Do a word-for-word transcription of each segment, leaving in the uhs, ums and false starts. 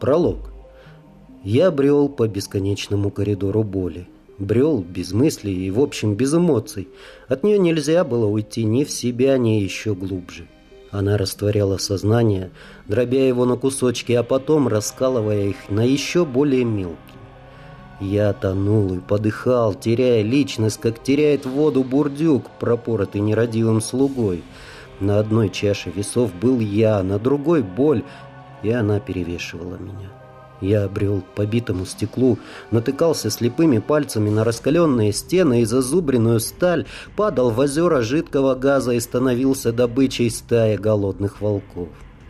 Пролог. Я брел по бесконечному коридору боли. Брел без мыслей и, в общем, без эмоций. От нее нельзя было уйти ни в себя, ни еще глубже. Она растворяла сознание, дробя его на кусочки, а потом раскалывая их на еще более мелкие. Я тонул и подыхал, теряя личность, как теряет воду бурдюк, пропоротый нерадивым слугой. На одной чаше весов был я, на другой — боль, и она перевешивала меня. Я брел по битому стеклу, натыкался слепыми пальцами на раскаленные стены и зазубренную сталь, падал в озера жидкого газа и становился добычей стаи голодных волков.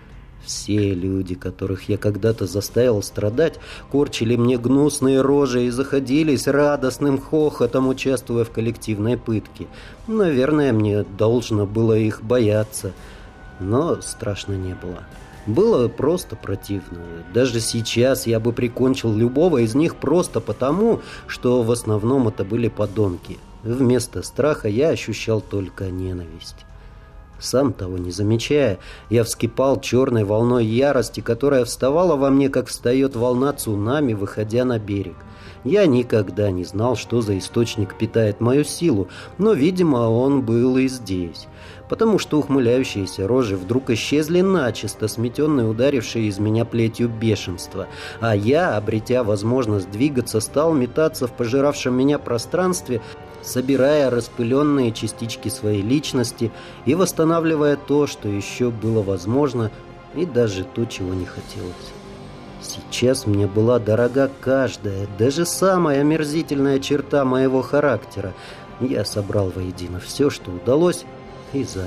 Все люди, которых я когда-то заставил страдать, корчили мне гнусные рожи и заходились радостным хохотом, участвуя в коллективной пытке. Наверное, мне должно было их бояться, но страшно не было. Было просто противно. Даже сейчас я бы прикончил любого из них просто потому, что в основном это были подонки. Вместо страха я ощущал только ненависть. Сам того не замечая, я вскипал черной волной ярости, которая вставала во мне, как встает волна цунами, выходя на берег. Я никогда не знал, что за источник питает мою силу, но, видимо, он был и здесь. Потому что ухмыляющиеся рожи вдруг исчезли начисто, сметенные ударившие из меня плетью бешенства. А я, обретя возможность двигаться, стал метаться в пожиравшем меня пространстве, собирая распыленные частички своей личности и восстанавливая то, что еще было возможно, и даже то, чего не хотелось. Сейчас мне была дорога каждая, даже самая омерзительная черта моего характера. Я собрал воедино все, что удалось, и замер.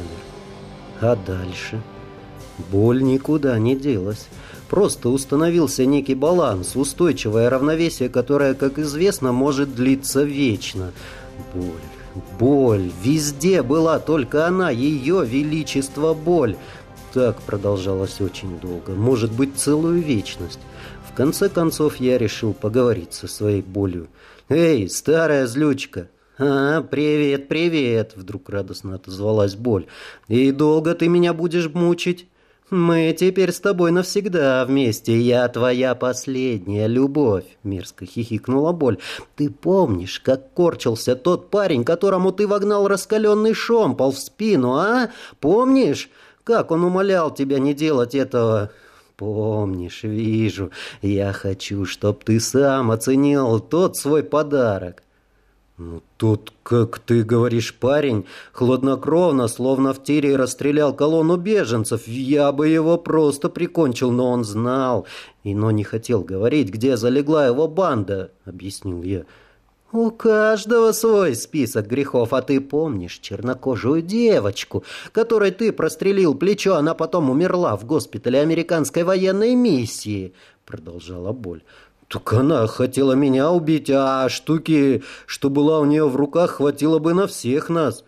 А дальше? Боль никуда не делась. Просто установился некий баланс, устойчивое равновесие, которое, как известно, может длиться вечно. Боль, боль, везде была только она, ее величество боль. Так продолжалось очень долго, может быть, целую вечность. В конце концов, я решил поговорить со своей болью. «Эй, старая злючка!» «А, привет, привет!» — вдруг радостно отозвалась боль. «И долго ты меня будешь мучить? Мы теперь с тобой навсегда вместе. Я твоя последняя любовь!» — мерзко хихикнула боль. «Ты помнишь, как корчился тот парень, которому ты вогнал раскаленный шомпол в спину, а? Помнишь, как он умолял тебя не делать этого?» «Помнишь, вижу. Я хочу, чтоб ты сам оценил тот свой подарок». «Ну, тут, как ты говоришь, парень, хладнокровно, словно в тире расстрелял колонну беженцев. Я бы его просто прикончил, но он знал, и но не хотел говорить, где залегла его банда», — объяснил я. «У каждого свой список грехов, а ты помнишь чернокожую девочку, которой ты прострелил плечо, она потом умерла в госпитале американской военной миссии», — продолжала боль. «Так она хотела меня убить, а штуки, что была у нее в руках, хватило бы на всех нас».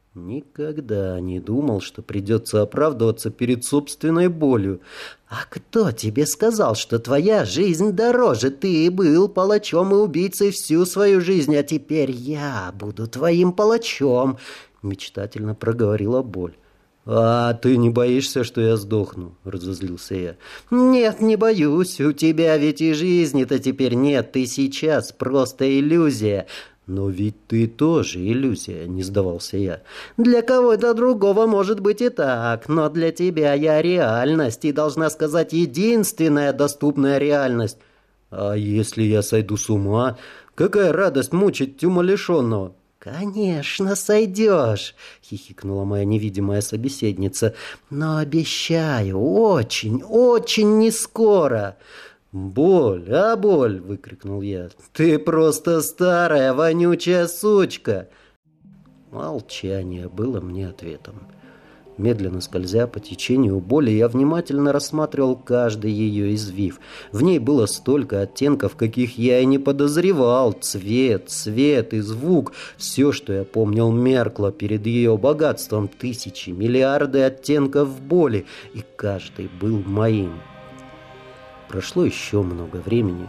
Никогда не думал, что придется оправдываться перед собственной болью. «А кто тебе сказал, что твоя жизнь дороже? Ты был палачом и убийцей всю свою жизнь, а теперь я буду твоим палачом», — мечтательно проговорила боль. «А ты не боишься, что я сдохну?» — разозлился я. «Нет, не боюсь. У тебя ведь и жизни-то теперь нет. Ты сейчас просто иллюзия». «Но ведь ты тоже иллюзия», — не сдавался я. «Для кого-то другого может быть и так, но для тебя я реальность, и, должна сказать, единственная доступная реальность». «А если я сойду с ума? Какая радость мучить умалишенного?» «Конечно, сойдешь», — хихикнула моя невидимая собеседница. «Но обещаю, очень, очень не скоро». «Боль, а боль!» — выкрикнул я. «Ты просто старая, вонючая сучка!» Молчание было мне ответом. Медленно скользя по течению боли, я внимательно рассматривал каждый ее извив. В ней было столько оттенков, каких я и не подозревал. Цвет, цвет и звук. Все, что я помнил, меркло перед ее богатством. Тысячи, миллиарды оттенков боли, и каждый был моим. Прошло еще много времени.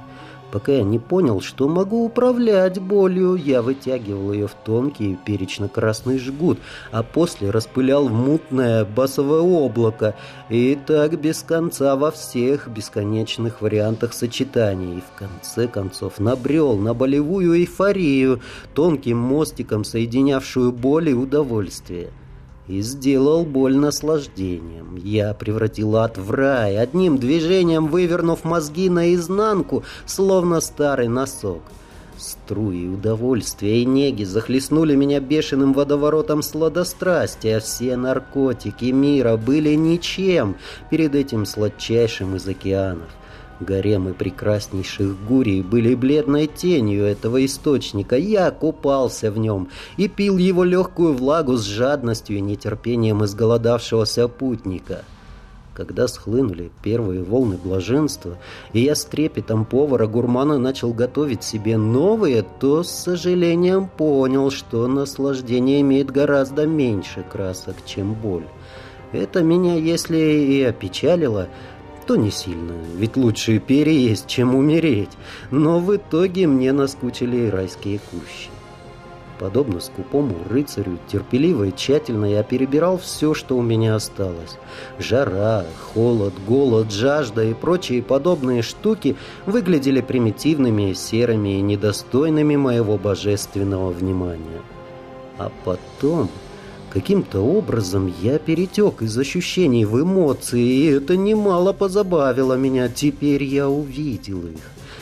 Пока я не понял, что могу управлять болью, я вытягивал ее в тонкий перечно-красный жгут, а после распылял в мутное басовое облако. И так без конца во всех бесконечных вариантах сочетаний. И в конце концов набрел на болевую эйфорию, тонким мостиком соединявшую боль и удовольствие. И сделал боль наслаждением. Я превратил ад в рай, одним движением вывернув мозги наизнанку, словно старый носок. Струи удовольствия и неги захлестнули меня бешеным водоворотом сладострастия. Все наркотики мира были ничем перед этим сладчайшим из океанов. Гаремы прекраснейших гурий были бледной тенью этого источника. Я купался в нем и пил его легкую влагу с жадностью и нетерпением изголодавшегося путника. Когда схлынули первые волны блаженства, и я с трепетом повара-гурмана начал готовить себе новые, то с сожалением понял, что наслаждение имеет гораздо меньше красок, чем боль. Это меня, если и опечалило, то не сильно, ведь лучше переесть, чем умереть. Но в итоге мне наскучили райские кущи. Подобно скупому рыцарю, терпеливо и тщательно я перебирал все, что у меня осталось. Жара, холод, голод, жажда и прочие подобные штуки выглядели примитивными, серыми и недостойными моего божественного внимания. А потом... Каким-то образом я перетек из ощущений в эмоции, и это немало позабавило меня. Теперь я увидел их.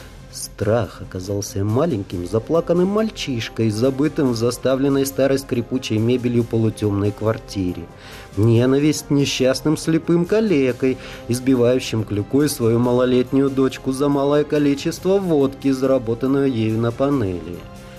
Страх оказался маленьким заплаканным мальчишкой, забытым в заставленной старой скрипучей мебелью полутемной квартире. Ненависть несчастным слепым калекой, избивающим клюкой свою малолетнюю дочку за малое количество водки, заработанную ею на панели.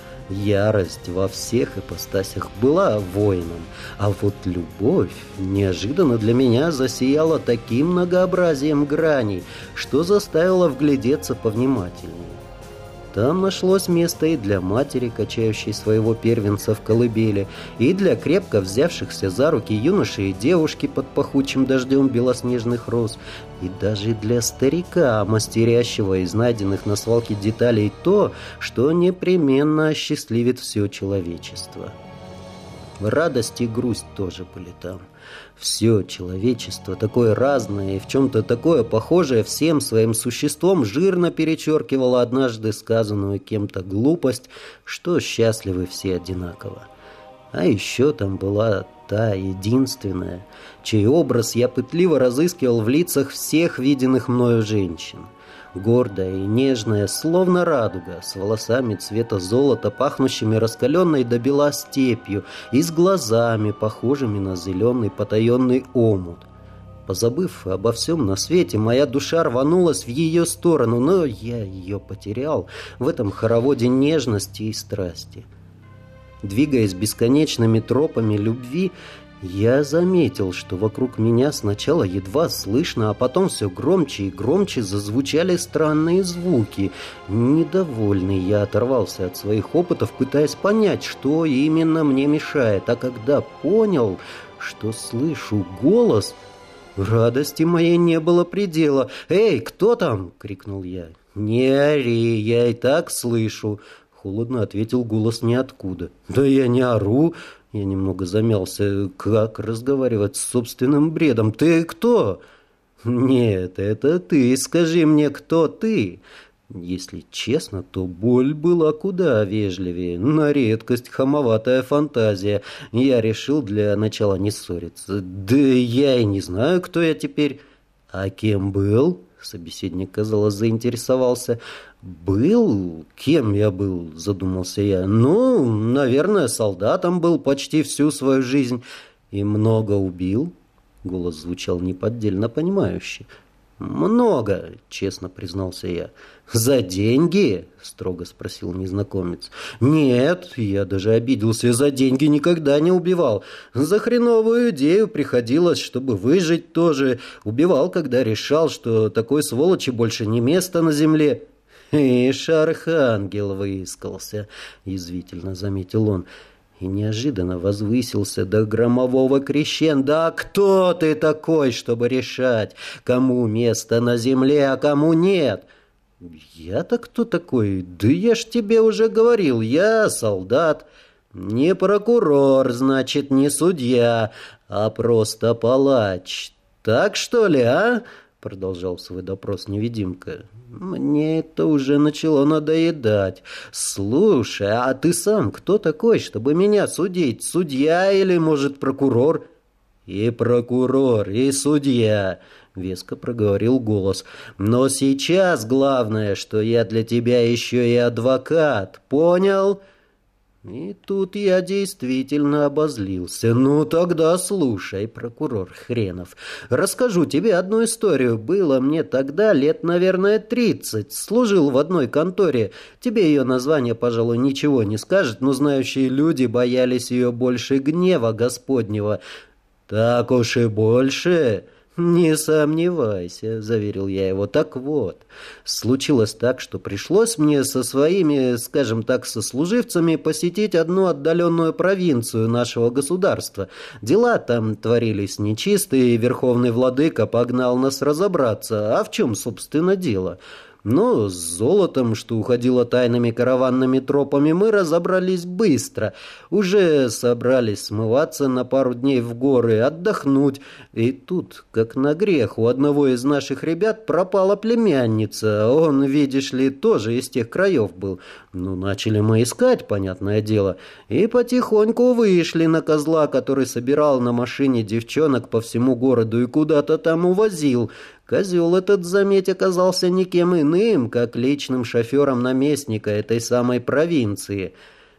Ярость во всех ипостасях была воином, а вот любовь неожиданно для меня засияла таким многообразием граней, что заставила вглядеться повнимательнее. Там нашлось место и для матери, качающей своего первенца в колыбели, и для крепко взявшихся за руки юноши и девушки под пахучим дождем белоснежных роз, и даже для старика, мастерящего из найденных на свалке деталей то, что непременно осчастливит все человечество. Радость и грусть тоже были там. Все человечество, такое разное и в чем-то такое похожее всем своим существом, жирно перечеркивало однажды сказанную кем-то глупость, что счастливы все одинаково. А еще там была та единственная, чей образ я пытливо разыскивал в лицах всех виденных мною женщин. Гордая и нежная, словно радуга, с волосами цвета золота, пахнущими раскаленной до бела степью, и с глазами, похожими на зеленый потаенный омут. Позабыв обо всем на свете, моя душа рванулась в ее сторону, но я ее потерял в этом хороводе нежности и страсти. Двигаясь бесконечными тропами любви, я заметил, что вокруг меня сначала едва слышно, а потом все громче и громче зазвучали странные звуки. Недовольный я оторвался от своих опытов, пытаясь понять, что именно мне мешает. А когда понял, что слышу голос, радости моей не было предела. «Эй, кто там?» — крикнул я. «Не ори, я и так слышу», — холодно ответил голос ниоткуда. «Да я не ору». Я немного замялся. Как разговаривать с собственным бредом? «Ты кто?» «Нет, это ты. Скажи мне, кто ты?» Если честно, то боль была куда вежливее. На редкость хамоватая фантазия. Я решил для начала не ссориться. «Да я и не знаю, кто я теперь». «А кем был?» Собеседник, казалось, заинтересовался. «Был? Кем я был?» — задумался я. «Ну, наверное, солдатом был почти всю свою жизнь. И много убил?» Голос звучал неподдельно понимающе. «Много», — честно признался я. «За деньги?» — строго спросил незнакомец. «Нет, я даже обиделся. За деньги никогда не убивал. За хреновую идею приходилось, чтобы выжить тоже. Убивал, когда решал, что такой сволочи больше не место на земле». «Ишь, архангел выискался», — язвительно заметил он. И неожиданно возвысился до громового крещендо. «А кто ты такой, чтобы решать, кому место на земле, а кому нет?» «Я-то кто такой? Да я ж тебе уже говорил, я солдат. Не прокурор, значит, не судья, а просто палач. Так что ли, а?» Продолжал свой допрос невидимка. «Мне это уже начало надоедать. Слушай, а ты сам кто такой, чтобы меня судить? Судья или, может, прокурор?» «И прокурор, и судья», — веско проговорил голос. «Но сейчас главное, что я для тебя еще и адвокат. Понял?» И тут я действительно обозлился. «Ну тогда слушай, прокурор хренов. Расскажу тебе одну историю. Было мне тогда лет, наверное, тридцать. Служил в одной конторе. Тебе ее название, пожалуй, ничего не скажет, но знающие люди боялись ее больше гнева Господнего». «Так уж и больше?» «Не сомневайся», — заверил я его. «Так вот, случилось так, что пришлось мне со своими, скажем так, сослуживцами посетить одну отдаленную провинцию нашего государства. Дела там творились нечистые, и верховный владыка погнал нас разобраться. А в чем, собственно, дело?» Но с золотом, что уходило тайными караванными тропами, мы разобрались быстро. Уже собрались смываться на пару дней в горы, отдохнуть. И тут, как на грех, у одного из наших ребят пропала племянница. Он, видишь ли, тоже из тех краев был. Ну, начали мы искать, понятное дело. И потихоньку вышли на козла, который собирал на машине девчонок по всему городу и куда-то там увозил. Козел этот, заметь, оказался никем иным, как личным шофером наместника этой самой провинции.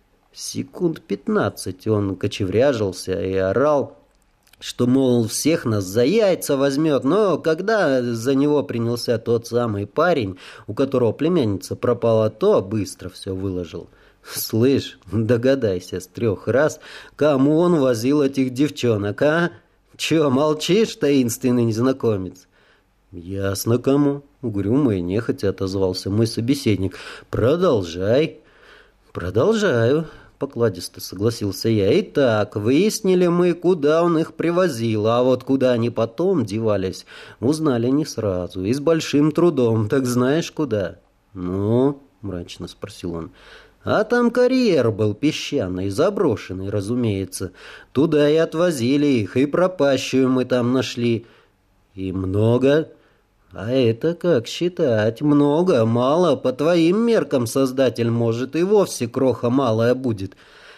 Секунд пятнадцать он кочевряжился и орал, что, мол, всех нас за яйца возьмет. Но когда за него принялся тот самый парень, у которого племянница пропала, то быстро все выложил. Слышь, догадайся с трех раз, кому он возил этих девчонок, а? Че, молчишь, таинственный незнакомец? «Ясно кому», — угрюмо и нехотя отозвался мой собеседник. «Продолжай». «Продолжаю», — покладисто согласился я. «Итак, выяснили мы, куда он их привозил, а вот куда они потом девались, узнали не сразу и с большим трудом. Так знаешь, куда?» «Ну?» — мрачно спросил он. «А там карьер был песчаный, заброшенный, разумеется. Туда и отвозили их, и пропащую мы там нашли». «И много?» «А это как считать? Много, мало? По твоим меркам, Создатель, может, и вовсе кроха малая будет».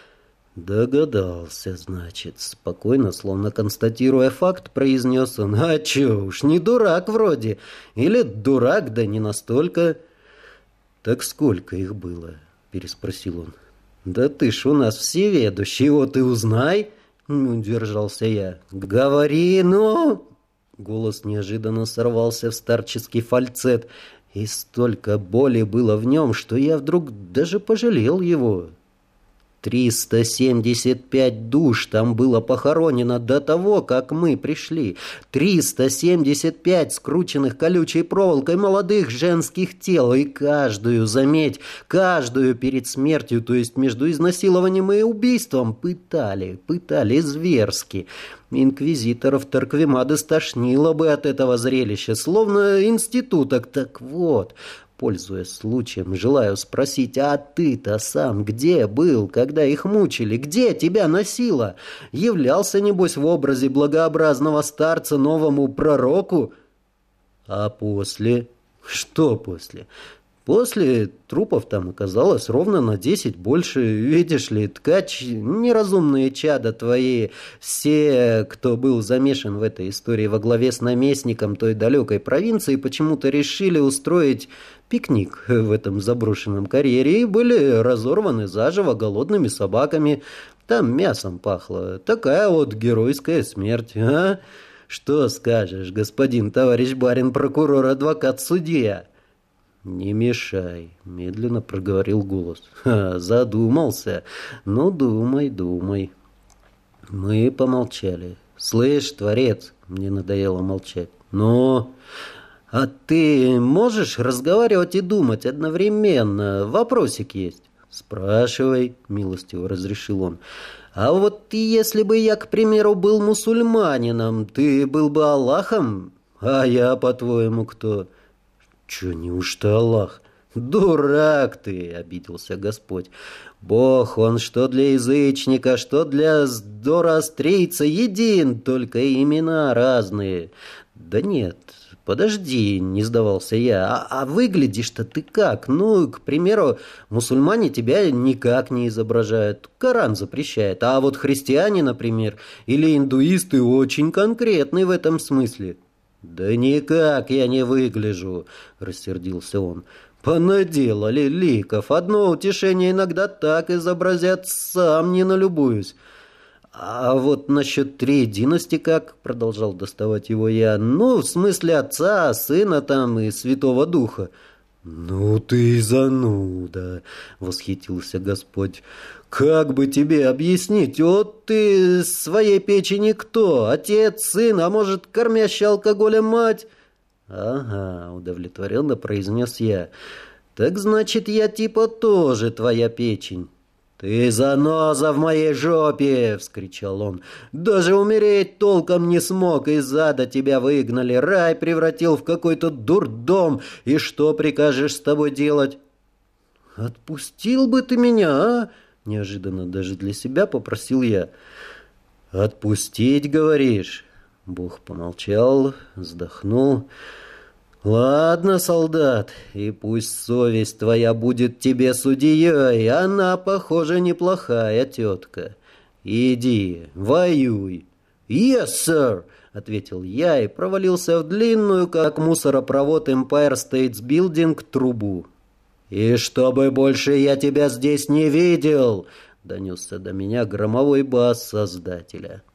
«Догадался, значит», — спокойно, словно констатируя факт, произнес он. «А чё уж, не дурак вроде. Или дурак, да не настолько». «Так сколько их было?» — переспросил он. «Да ты ж у нас всеведущий, вот и узнай», — не удержался я. «Говори, ну!» Голос неожиданно сорвался в старческий фальцет, и столько боли было в нем, что я вдруг даже пожалел его. Триста семьдесят пять душ там было похоронено до того, как мы пришли. Триста семьдесят пять скрученных колючей проволокой молодых женских тел. И каждую, заметь, каждую перед смертью, то есть между изнасилованием и убийством, пытали, пытали зверски. Инквизиторов Торквемада стошнило бы от этого зрелища, словно институток. Так вот, пользуясь случаем, желаю спросить, а ты-то сам где был, когда их мучили? Где тебя носило? Являлся, небось, в образе благообразного старца новому пророку? А после? Что после? После трупов там оказалось ровно на десять больше. Видишь ли, ткач, неразумные чада твои, все, кто был замешан в этой истории во главе с наместником той далекой провинции, почему-то решили устроить пикник в этом заброшенном карьере и были разорваны заживо голодными собаками. Там мясом пахло. Такая вот геройская смерть, а? Что скажешь, господин товарищ барин, прокурор, адвокат, судья? «Не мешай», — медленно проговорил голос. «Ха, задумался. Ну, думай, думай». Мы помолчали. «Слышь, творец», — мне надоело молчать. «Ну, а ты можешь разговаривать и думать одновременно? Вопросик есть». «Спрашивай», — милостиво разрешил он. «А вот если бы я, к примеру, был мусульманином, ты был бы Аллахом? А я, по-твоему, кто?» Че, неужто Аллах? Дурак ты, обиделся Господь. Бог, он что для язычника, что для зороастрийца един, только имена разные. Да нет, подожди, не сдавался я, а, а выглядишь-то ты как? Ну, к примеру, мусульмане тебя никак не изображают, Коран запрещает, а вот христиане, например, или индуисты очень конкретны в этом смысле. Да никак я не выгляжу, рассердился он. Понаделали ликов. Одно утешение иногда так изобразят, сам не налюбуюсь. А вот насчет триединости как, продолжал доставать его я, ну, в смысле Отца, Сына там и Святого Духа. Ну ты зануда, восхитился Господь. Как бы тебе объяснить? Вот ты своей печени кто? Отец, сын, а может, кормящая алкоголем мать? «Ага», — удовлетворенно произнес я. «Так значит, я типа тоже твоя печень». «Ты заноза в моей жопе!» — вскричал он. «Даже умереть толком не смог, из ада тебя выгнали, рай превратил в какой-то дурдом, и что прикажешь с тобой делать?» «Отпустил бы ты меня, а?» — неожиданно даже для себя попросил я. «Отпустить, говоришь?» Бог помолчал, вздохнул. «Ладно, солдат, и пусть совесть твоя будет тебе судьей, она, похоже, неплохая тетка. Иди, воюй». «Yes, sir», — ответил я и провалился в длинную, как мусоропровод Empire State Building, трубу. «И чтобы больше я тебя здесь не видел», — донесся до меня громовой бас Создателя.